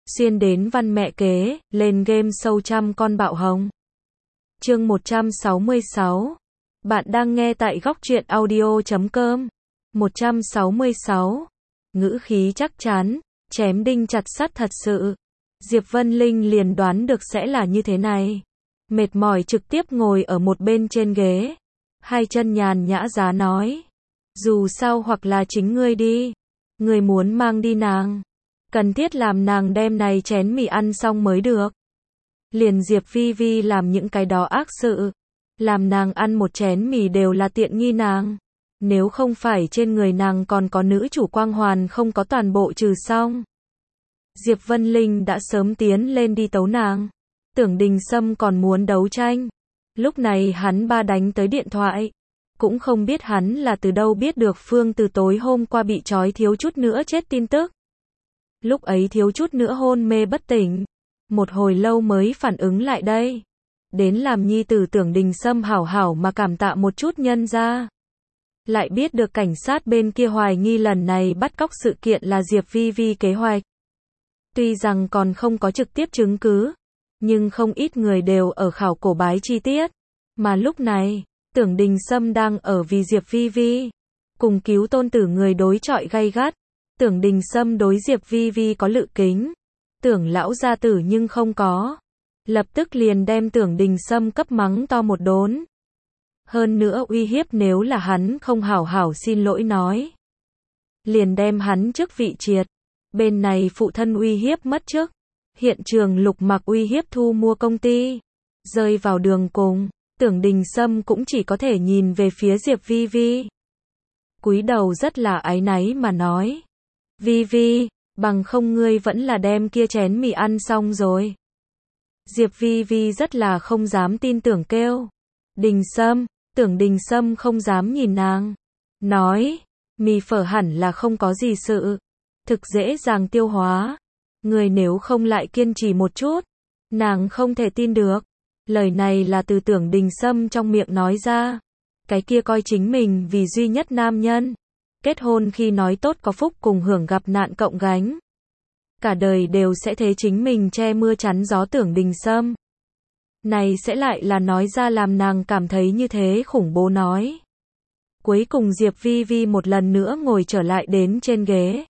Xuyên đến văn mẹ kế, lên game sâu trăm con bạo hồng. Chương 166. Bạn đang nghe tại góc truyện audio.com. 166. Ngữ khí chắc chắn, chém đinh chặt sắt thật sự. Diệp Vân Linh liền đoán được sẽ là như thế này. Mệt mỏi trực tiếp ngồi ở một bên trên ghế. Hai chân nhàn nhã giá nói. Dù sao hoặc là chính ngươi đi. Ngươi muốn mang đi nàng. Cần thiết làm nàng đem này chén mì ăn xong mới được. Liền Diệp Vi Vi làm những cái đó ác sự. Làm nàng ăn một chén mì đều là tiện nghi nàng. Nếu không phải trên người nàng còn có nữ chủ quang hoàn không có toàn bộ trừ xong. Diệp Vân Linh đã sớm tiến lên đi tấu nàng. Tưởng Đình Sâm còn muốn đấu tranh. Lúc này hắn ba đánh tới điện thoại. Cũng không biết hắn là từ đâu biết được Phương từ tối hôm qua bị trói thiếu chút nữa chết tin tức. Lúc ấy thiếu chút nữa hôn mê bất tỉnh. Một hồi lâu mới phản ứng lại đây. Đến làm nhi tử Tưởng Đình Sâm hảo hảo mà cảm tạ một chút nhân ra. Lại biết được cảnh sát bên kia hoài nghi lần này bắt cóc sự kiện là Diệp Vi Vi kế hoạch. Tuy rằng còn không có trực tiếp chứng cứ, nhưng không ít người đều ở khảo cổ bái chi tiết. Mà lúc này, Tưởng Đình Sâm đang ở vì Diệp Vi Vi cùng cứu tôn tử người đối chọi gay gắt. Tưởng Đình Sâm đối Diệp Vi Vi có lự kính, Tưởng lão gia tử nhưng không có. Lập tức liền đem Tưởng Đình Sâm cấp mắng to một đốn. Hơn nữa uy hiếp nếu là hắn không hảo hảo xin lỗi nói. Liền đem hắn chức vị triệt. Bên này phụ thân uy hiếp mất chức. Hiện trường Lục Mặc uy hiếp thu mua công ty. Rơi vào đường cùng, Tưởng Đình Sâm cũng chỉ có thể nhìn về phía Diệp Vi Vi. Cúi đầu rất là áy náy mà nói. Vi Vi, bằng không ngươi vẫn là đem kia chén mì ăn xong rồi. Diệp Vi Vi rất là không dám tin tưởng kêu. Đình Sâm, Tưởng Đình Sâm không dám nhìn nàng. Nói, mì phở hẳn là không có gì sự. Thực dễ dàng tiêu hóa. Người nếu không lại kiên trì một chút. Nàng không thể tin được. Lời này là từ Tưởng Đình Sâm trong miệng nói ra. Cái kia coi chính mình vì duy nhất nam nhân. Kết hôn khi nói tốt có phúc cùng hưởng gặp nạn cộng gánh. Cả đời đều sẽ thế chính mình che mưa chắn gió Tưởng Đình Sâm. Này sẽ lại là nói ra làm nàng cảm thấy như thế khủng bố nói. Cuối cùng Diệp Vi Vi một lần nữa ngồi trở lại đến trên ghế.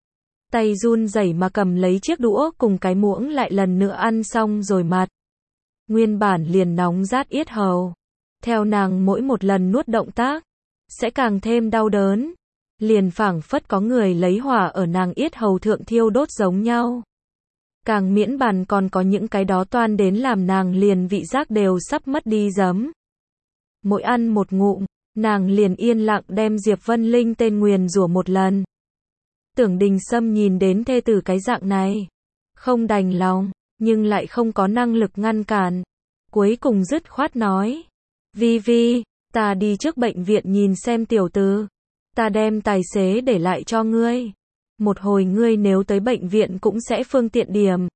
Tay run rẩy mà cầm lấy chiếc đũa cùng cái muỗng lại lần nữa ăn xong rồi mặt. Nguyên bản liền nóng rát yết hầu. Theo nàng mỗi một lần nuốt động tác, sẽ càng thêm đau đớn. Liền phảng phất có người lấy hỏa ở nàng yết hầu thượng thiêu đốt giống nhau. Càng miễn bàn còn có những cái đó toan đến làm nàng liền vị giác đều sắp mất đi giấm. Mỗi ăn một ngụm, nàng liền yên lặng đem Diệp Vân Linh tên nguyền rủa một lần. Tưởng Đình Sâm nhìn đến thê tử cái dạng này, không đành lòng, nhưng lại không có năng lực ngăn cản. Cuối cùng dứt khoát nói, Vi Vi, ta đi trước bệnh viện nhìn xem tiểu tử. Ta đem tài xế để lại cho ngươi. Một hồi ngươi nếu tới bệnh viện cũng sẽ phương tiện điểm.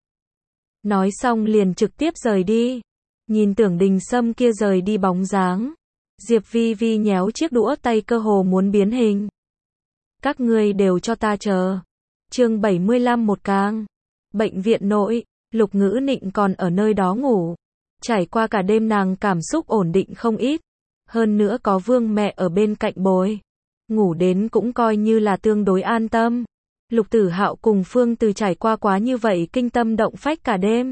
Nói xong liền trực tiếp rời đi. Nhìn Tưởng Đình Sâm kia rời đi bóng dáng. Diệp Vi Vi nhéo chiếc đũa tay cơ hồ muốn biến hình. Các ngươi đều cho ta chờ. Chương 75 một càng. Bệnh viện nội, Lục Ngữ Nịnh còn ở nơi đó ngủ. Trải qua cả đêm nàng cảm xúc ổn định không ít. Hơn nữa có Vương mẹ ở bên cạnh bồi. Ngủ đến cũng coi như là tương đối an tâm. Lục Tử Hạo cùng Phương Từ trải qua quá như vậy kinh tâm động phách cả đêm.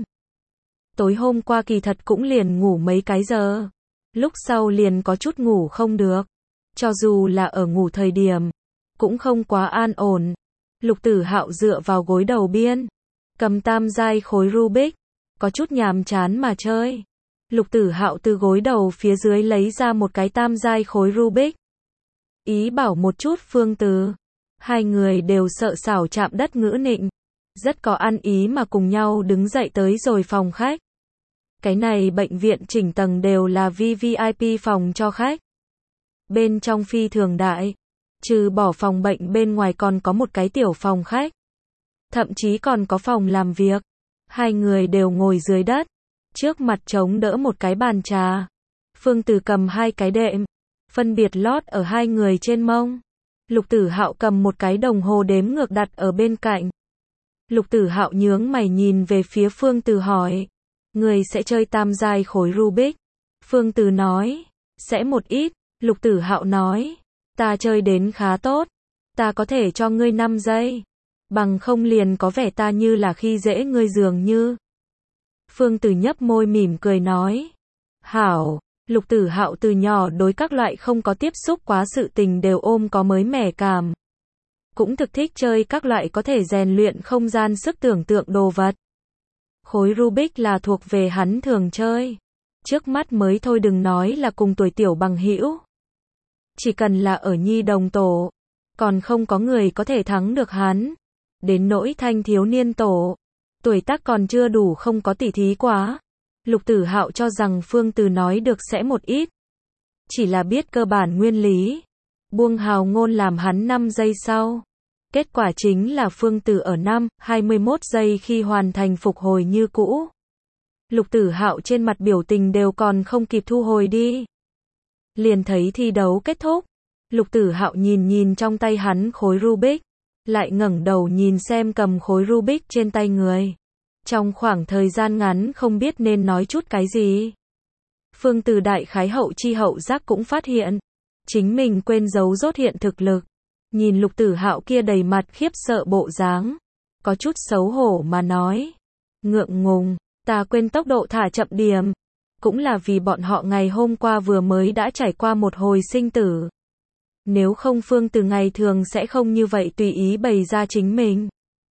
Tối hôm qua kỳ thật cũng liền ngủ mấy cái giờ. Lúc sau liền có chút ngủ không được. Cho dù là ở ngủ thời điểm, cũng không quá an ổn. Lục Tử Hạo dựa vào gối đầu biên, cầm tam giai khối Rubik, có chút nhàm chán mà chơi. Lục Tử Hạo từ gối đầu phía dưới lấy ra một cái tam giai khối Rubik. Ý bảo một chút Phương Từ. Hai người đều sợ xảo chạm đất Ngữ Nịnh. Rất có ăn ý mà cùng nhau đứng dậy tới rồi phòng khách. Cái này bệnh viện chỉnh tầng đều là VVIP phòng cho khách. Bên trong phi thường đại. Trừ bỏ phòng bệnh bên ngoài còn có một cái tiểu phòng khách. Thậm chí còn có phòng làm việc. Hai người đều ngồi dưới đất. Trước mặt chống đỡ một cái bàn trà. Phương Từ cầm hai cái đệm. Phân biệt lót ở hai người trên mông. Lục Tử Hạo cầm một cái đồng hồ đếm ngược đặt ở bên cạnh. Lục Tử Hạo nhướng mày nhìn về phía Phương Từ hỏi. Người sẽ chơi tam giai khối Rubik? Phương Từ nói. Sẽ một ít. Lục Tử Hạo nói. Ta chơi đến khá tốt. Ta có thể cho ngươi 5 giây. Bằng không liền có vẻ ta như là khi dễ ngươi dường như. Phương Từ nhấp môi mỉm cười nói. Hảo. Lục Tử Hạo từ nhỏ đối các loại không có tiếp xúc quá sự tình đều ôm có mới mẻ cảm. Cũng thực thích chơi các loại có thể rèn luyện không gian sức tưởng tượng đồ vật. Khối Rubik là thuộc về hắn thường chơi. Trước mắt mới thôi, đừng nói là cùng tuổi tiểu bằng hữu. Chỉ cần là ở nhi đồng tổ, còn không có người có thể thắng được hắn. Đến nỗi thanh thiếu niên tổ, tuổi tác còn chưa đủ, không có tỉ thí quá. Lục Tử Hạo cho rằng Phương Từ nói được sẽ một ít. Chỉ là biết cơ bản nguyên lý. Buông hào ngôn làm hắn 5 giây sau. Kết quả chính là Phương Từ ở 21 giây khi hoàn thành phục hồi như cũ. Lục Tử Hạo trên mặt biểu tình đều còn không kịp thu hồi đi. Liền thấy thi đấu kết thúc. Lục Tử Hạo nhìn trong tay hắn khối Rubik. Lại ngẩng đầu nhìn xem cầm khối Rubik trên tay người. Trong khoảng thời gian ngắn không biết nên nói chút cái gì. Phương Từ đại khái hậu chi hậu giác cũng phát hiện. Chính mình quên giấu rốt hiện thực lực. Nhìn Lục Tử Hạo kia đầy mặt khiếp sợ bộ dáng. Có chút xấu hổ mà nói. Ngượng ngùng, ta quên tốc độ thả chậm điểm. Cũng là vì bọn họ ngày hôm qua vừa mới đã trải qua một hồi sinh tử. Nếu không Phương Từ ngày thường sẽ không như vậy tùy ý bày ra chính mình.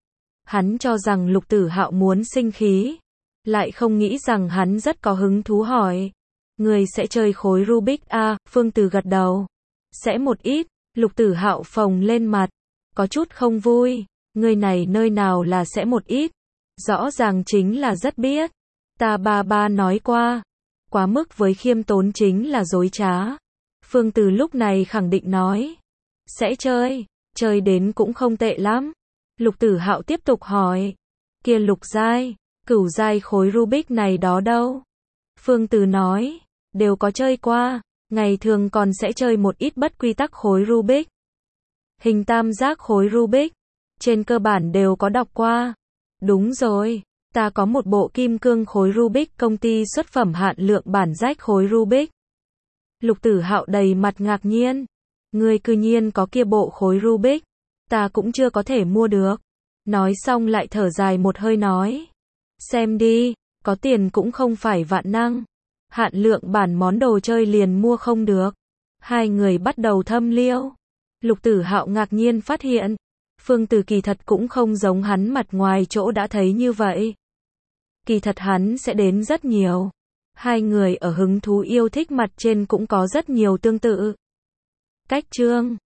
Hắn cho rằng Lục Tử Hạo muốn sinh khí. Lại không nghĩ rằng hắn rất có hứng thú hỏi. Người sẽ chơi khối Rubik à? Phương Từ gật đầu. Sẽ một ít. Lục Tử Hạo phồng lên mặt. Có chút không vui. Người này nơi nào là sẽ một ít. Rõ ràng chính là rất biết. Ta ba nói qua. Quá mức với khiêm tốn chính là dối trá. Phương Từ lúc này khẳng định nói. Sẽ chơi. Chơi đến cũng không tệ lắm. Lục Tử Hạo tiếp tục hỏi. Kia lục giai, cửu giai khối Rubik này đó đâu? Phương Từ nói. Đều có chơi qua. Ngày thường còn sẽ chơi một ít bất quy tắc khối Rubik. Hình tam giác khối Rubik. Trên cơ bản đều có đọc qua. Đúng rồi. Ta có một bộ kim cương khối Rubik công ty xuất phẩm hạn lượng bản rách khối Rubik. Lục Tử Hạo đầy mặt ngạc nhiên. Ngươi cư nhiên có kia bộ khối Rubik. Ta cũng chưa có thể mua được. Nói xong lại thở dài một hơi nói. Xem đi, có tiền cũng không phải vạn năng. Hạn lượng bản món đồ chơi liền mua không được. Hai người bắt đầu thâm liêu. Lục Tử Hạo ngạc nhiên phát hiện. Phương Từ kỳ thật cũng không giống hắn mặt ngoài chỗ đã thấy như vậy. Kỳ thật hắn sẽ đến rất nhiều. Hai người ở hứng thú yêu thích mặt trên cũng có rất nhiều tương tự. Cách chương